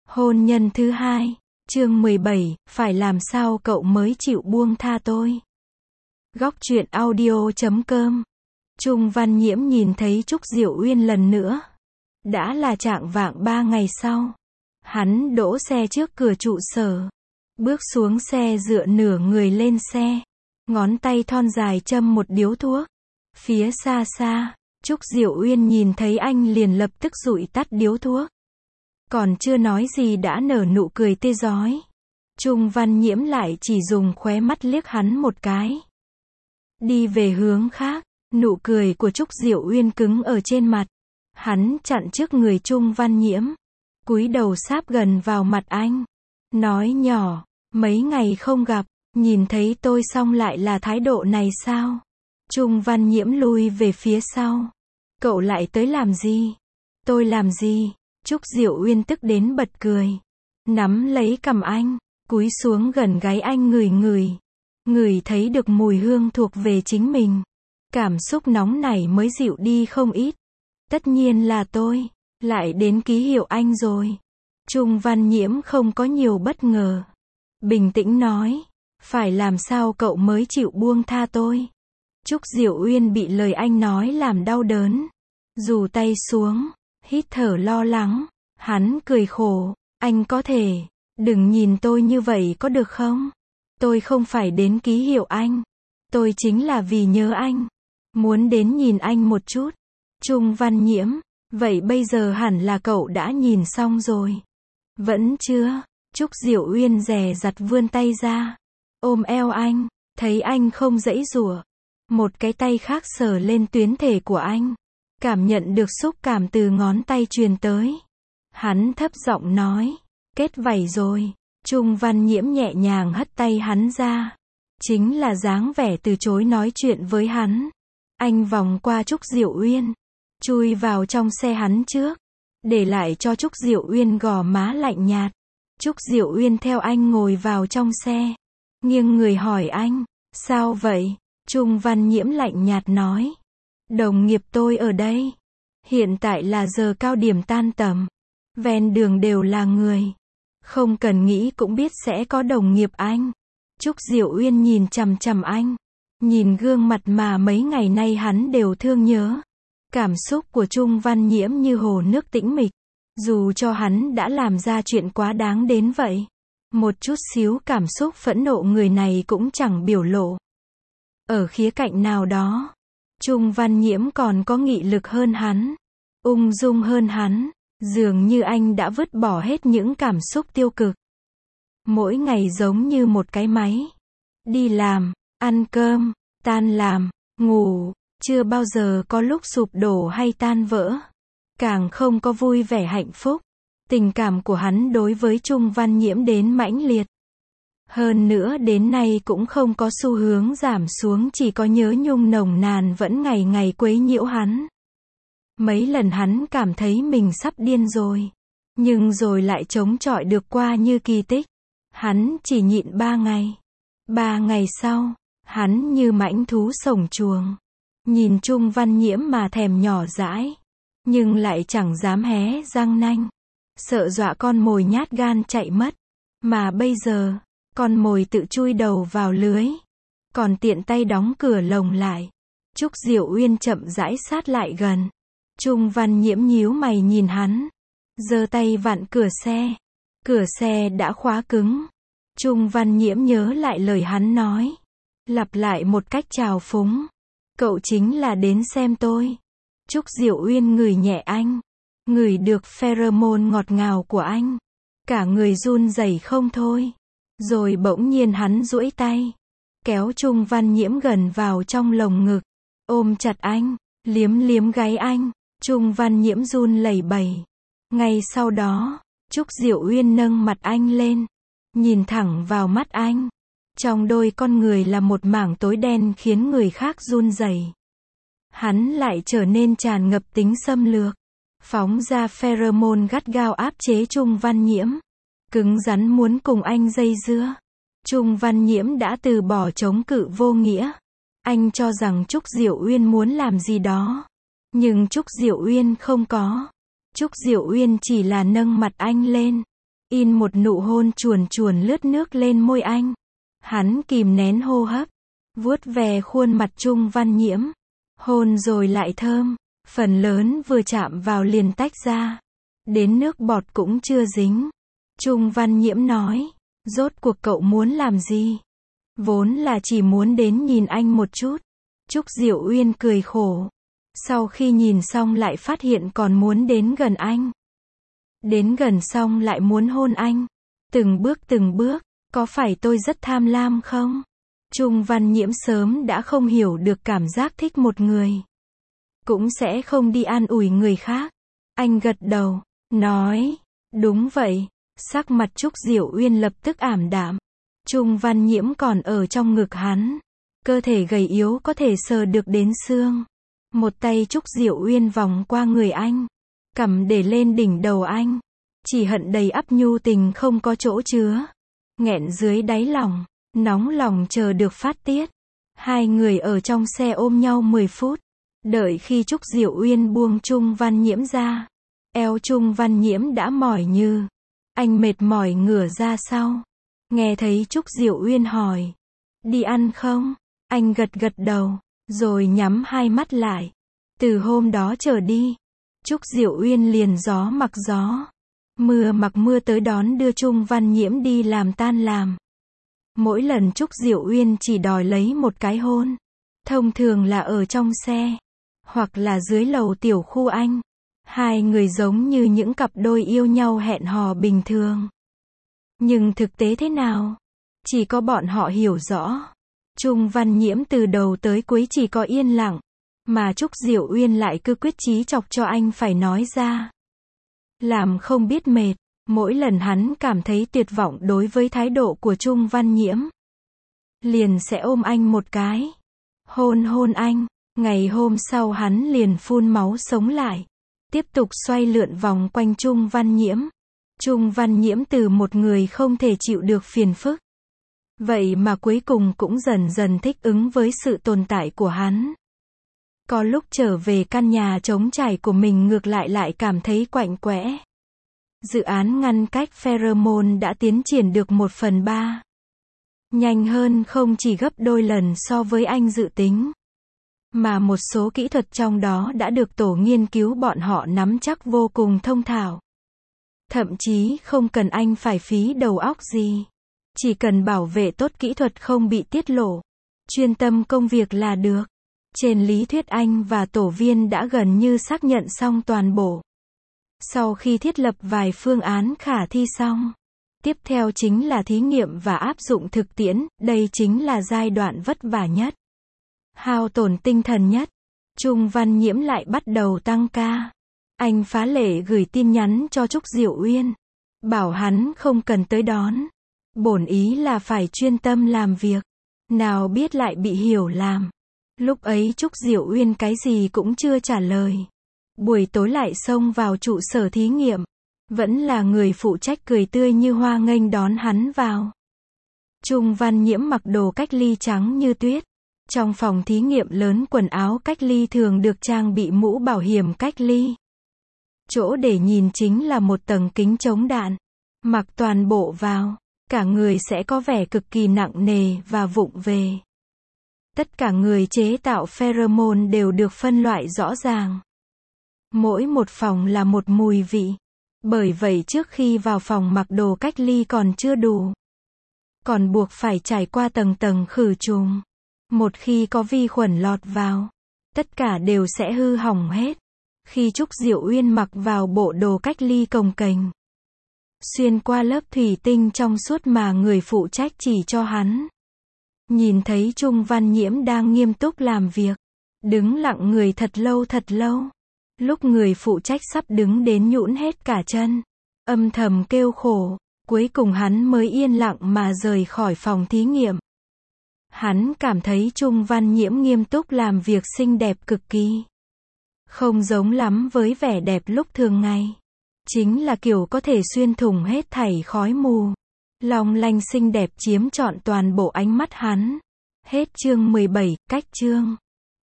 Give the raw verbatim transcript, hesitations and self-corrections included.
Hôn nhân thứ hai, chương mười bảy, phải làm sao cậu mới chịu buông tha tôi. Góc truyện audio chấm com. Trung Văn Nhiễm nhìn thấy Trúc Diệu Uyên lần nữa. Đã là chạng vạng ba ngày sau. Hắn đỗ xe trước cửa trụ sở. Bước xuống xe dựa nửa người lên xe. Ngón tay thon dài châm một điếu thuốc. Phía xa xa, Trúc Diệu Uyên nhìn thấy anh liền lập tức dụi tắt điếu thuốc. Còn chưa nói gì đã nở nụ cười tươi rói. Trung Văn Nhiễm lại chỉ dùng khóe mắt liếc hắn một cái. Đi về hướng khác, nụ cười của Trúc Diệu Uyên cứng ở trên mặt. Hắn chặn trước người Trung Văn Nhiễm, cúi đầu sáp gần vào mặt anh. Nói nhỏ, mấy ngày không gặp, nhìn thấy tôi xong lại là thái độ này sao? Trung Văn Nhiễm lui về phía sau. Cậu lại tới làm gì? Tôi làm gì? Trúc Diệu Uyên tức đến bật cười. Nắm lấy cằm anh, cúi xuống gần gáy anh ngửi ngửi. Ngửi thấy được mùi hương thuộc về chính mình. Cảm xúc nóng nảy mới dịu đi không ít. Tất nhiên là tôi, lại đến ký hiệu anh rồi. Trung Văn Nhiễm không có nhiều bất ngờ. Bình tĩnh nói, phải làm sao cậu mới chịu buông tha tôi. Trúc Diệu Uyên bị lời anh nói làm đau đớn. Rủ tay xuống, hít thở lo lắng. Hắn cười khổ, anh có thể, đừng nhìn tôi như vậy có được không? Tôi không phải đến ký hiệu anh. Tôi chính là vì nhớ anh. Muốn đến nhìn anh một chút. Trung Văn Nhiễm, vậy bây giờ hẳn là cậu đã nhìn xong rồi. Vẫn chưa? Trúc Diệu Uyên dè dặt vươn tay ra. Ôm eo anh, thấy anh không giãy giụa. Một cái tay khác sờ lên tuyến thể của anh. Cảm nhận được xúc cảm từ ngón tay truyền tới. Hắn thấp giọng nói, kết vảy rồi. Trung Văn Nhiễm nhẹ nhàng hất tay hắn ra. Chính là dáng vẻ từ chối nói chuyện với hắn. Anh vòng qua Trúc Diệu Uyên, chui vào trong xe hắn trước, để lại cho Trúc Diệu Uyên gò má lạnh nhạt. Trúc Diệu Uyên theo anh ngồi vào trong xe, nghiêng người hỏi anh, sao vậy? Trung Văn Nhiễm lạnh nhạt nói, đồng nghiệp tôi ở đây. Hiện tại là giờ cao điểm tan tầm, ven đường đều là người. Không cần nghĩ cũng biết sẽ có đồng nghiệp anh. Trúc Diệu Uyên nhìn chằm chằm anh, nhìn gương mặt mà mấy ngày nay hắn đều thương nhớ. Cảm xúc của Trung Văn Nhiễm như hồ nước tĩnh mịch. Dù cho hắn đã làm ra chuyện quá đáng đến vậy, một chút xíu cảm xúc phẫn nộ người này cũng chẳng biểu lộ. Ở khía cạnh nào đó, Trung Văn Nhiễm còn có nghị lực hơn hắn, ung dung hơn hắn. Dường như anh đã vứt bỏ hết những cảm xúc tiêu cực. Mỗi ngày giống như một cái máy. Đi làm, ăn cơm, tan làm, ngủ, chưa bao giờ có lúc sụp đổ hay tan vỡ. Càng không có vui vẻ hạnh phúc. Tình cảm của hắn đối với Trung Văn Nhiễm đến mãnh liệt. Hơn nữa đến nay cũng không có xu hướng giảm xuống, chỉ có nhớ nhung nồng nàn vẫn ngày ngày quấy nhiễu hắn. Mấy lần hắn cảm thấy mình sắp điên rồi. Nhưng rồi lại chống chọi được qua như kỳ tích. Hắn chỉ nhịn ba ngày. Ba ngày sau, hắn như mãnh thú sổng chuồng. Nhìn Trung Văn Nhiễm mà thèm nhỏ dãi. Nhưng lại chẳng dám hé răng nanh. Sợ dọa con mồi nhát gan chạy mất. Mà bây giờ, con mồi tự chui đầu vào lưới. Còn tiện tay đóng cửa lồng lại. Trúc Diệu Uyên chậm rãi sát lại gần. Trung Văn Nhiễm nhíu mày nhìn hắn. Giơ tay vặn cửa xe. Cửa xe đã khóa cứng. Trung Văn Nhiễm nhớ lại lời hắn nói. Lặp lại một cách trào phúng. Cậu chính là đến xem tôi. Trúc Diệu Uyên ngửi nhẹ anh. Ngửi được pheromone ngọt ngào của anh. Cả người run rẩy không thôi. Rồi bỗng nhiên hắn duỗi tay. Kéo Trung Văn Nhiễm gần vào trong lồng ngực. Ôm chặt anh. Liếm liếm gáy anh. Trung Văn Nhiễm run lẩy bẩy. Ngay sau đó, Trúc Diệu Uyên nâng mặt anh lên. Nhìn thẳng vào mắt anh. Trong đôi con người là một mảng tối đen khiến người khác run rẩy. Hắn lại trở nên tràn ngập tính xâm lược. Phóng ra pheromone gắt gao áp chế Trung Văn Nhiễm. Cứng rắn muốn cùng anh dây dưa. Trung Văn Nhiễm đã từ bỏ chống cự vô nghĩa. Anh cho rằng Trúc Diệu Uyên muốn làm gì đó. Nhưng Trúc Diệu Uyên không có. Trúc Diệu Uyên chỉ là nâng mặt anh lên. In một nụ hôn chuồn chuồn lướt nước lên môi anh. Hắn kìm nén hô hấp, vuốt ve khuôn mặt Trung Văn Nhiễm. Hôn rồi lại thơm, phần lớn vừa chạm vào liền tách ra. Đến nước bọt cũng chưa dính. Trung Văn Nhiễm nói, rốt cuộc cậu muốn làm gì? Vốn là chỉ muốn đến nhìn anh một chút. Trúc Diệu Uyên cười khổ. Sau khi nhìn xong lại phát hiện còn muốn đến gần anh. Đến gần xong lại muốn hôn anh. Từng bước từng bước, có phải tôi rất tham lam không? Trung Văn Nhiễm sớm đã không hiểu được cảm giác thích một người. Cũng sẽ không đi an ủi người khác. Anh gật đầu, nói, đúng vậy. Sắc mặt Trúc Diệu Uyên lập tức ảm đạm. Trung Văn Nhiễm còn ở trong ngực hắn. Cơ thể gầy yếu có thể sờ được đến xương. Một tay Trúc Diệu Uyên vòng qua người anh. Cầm để lên đỉnh đầu anh. Chỉ hận đầy ắp nhu tình không có chỗ chứa. Nghẹn dưới đáy lòng. Nóng lòng chờ được phát tiết. Hai người ở trong xe ôm nhau mười phút. Đợi khi Trúc Diệu Uyên buông Trung Văn Nhiễm ra. Eo Trung Văn Nhiễm đã mỏi như. Anh mệt mỏi ngửa ra sau. Nghe thấy Trúc Diệu Uyên hỏi. Đi ăn không? Anh gật gật đầu. Rồi nhắm hai mắt lại. Từ hôm đó trở đi. Trúc Diệu Uyên liền gió mặc gió. Mưa mặc mưa tới đón đưa Trung Văn Nhiễm đi làm tan làm. Mỗi lần Trúc Diệu Uyên chỉ đòi lấy một cái hôn. Thông thường là ở trong xe. Hoặc là dưới lầu tiểu khu anh. Hai người giống như những cặp đôi yêu nhau hẹn hò bình thường. Nhưng thực tế thế nào? Chỉ có bọn họ hiểu rõ. Trung Văn Nhiễm từ đầu tới cuối chỉ có yên lặng. Mà Trúc Diệu Uyên lại cứ quyết chí chọc cho anh phải nói ra. Làm không biết mệt. Mỗi lần hắn cảm thấy tuyệt vọng đối với thái độ của Trung Văn Nhiễm. Liền sẽ ôm anh một cái. Hôn hôn anh. Ngày hôm sau hắn liền phun máu sống lại. Tiếp tục xoay lượn vòng quanh Trung Văn Nhiễm. Trung Văn Nhiễm từ một người không thể chịu được phiền phức. Vậy mà cuối cùng cũng dần dần thích ứng với sự tồn tại của hắn. Có lúc trở về căn nhà trống trải của mình ngược lại lại cảm thấy quạnh quẽ. Dự án ngăn cách pheromone đã tiến triển được một phần ba. Nhanh hơn không chỉ gấp đôi lần so với anh dự tính. Mà một số kỹ thuật trong đó đã được tổ nghiên cứu bọn họ nắm chắc vô cùng thông thạo. Thậm chí không cần anh phải phí đầu óc gì. Chỉ cần bảo vệ tốt kỹ thuật không bị tiết lộ. Chuyên tâm công việc là được. Trên lý thuyết anh và tổ viên đã gần như xác nhận xong toàn bộ. Sau khi thiết lập vài phương án khả thi xong. Tiếp theo chính là thí nghiệm và áp dụng thực tiễn, đây chính là giai đoạn vất vả nhất. Hao tổn tinh thần nhất. Trung Văn Nhiễm lại bắt đầu tăng ca. Anh phá lệ gửi tin nhắn cho Trúc Diệu Uyên. Bảo hắn không cần tới đón. Bổn ý là phải chuyên tâm làm việc. Nào biết lại bị hiểu lầm. Lúc ấy Trúc Diệu Uyên cái gì cũng chưa trả lời. Buổi tối lại xông vào trụ sở thí nghiệm. Vẫn là người phụ trách cười tươi như hoa nghênh đón hắn vào. Trung Văn Nhiễm mặc đồ cách ly trắng như tuyết. Trong phòng thí nghiệm lớn quần áo cách ly thường được trang bị mũ bảo hiểm cách ly. Chỗ để nhìn chính là một tầng kính chống đạn. Mặc toàn bộ vào, cả người sẽ có vẻ cực kỳ nặng nề và vụng về. Tất cả người chế tạo pheromone đều được phân loại rõ ràng. Mỗi một phòng là một mùi vị. Bởi vậy trước khi vào phòng mặc đồ cách ly còn chưa đủ. Còn buộc phải trải qua tầng tầng khử trùng. Một khi có vi khuẩn lọt vào, tất cả đều sẽ hư hỏng hết. Khi Trúc Diệu Uyên mặc vào bộ đồ cách ly cồng kềnh, xuyên qua lớp thủy tinh trong suốt mà người phụ trách chỉ cho hắn. Nhìn thấy Trung Văn Nhiễm đang nghiêm túc làm việc. Đứng lặng người thật lâu thật lâu. Lúc người phụ trách sắp đứng đến nhũn hết cả chân. Âm thầm kêu khổ. Cuối cùng hắn mới yên lặng mà rời khỏi phòng thí nghiệm. Hắn cảm thấy Trung Văn Nhiễm nghiêm túc làm việc xinh đẹp cực kỳ. Không giống lắm với vẻ đẹp lúc thường ngày. Chính là kiểu có thể xuyên thủng hết thảy khói mù. Long lanh xinh đẹp chiếm trọn toàn bộ ánh mắt hắn. Hết chương mười bảy, cách chương.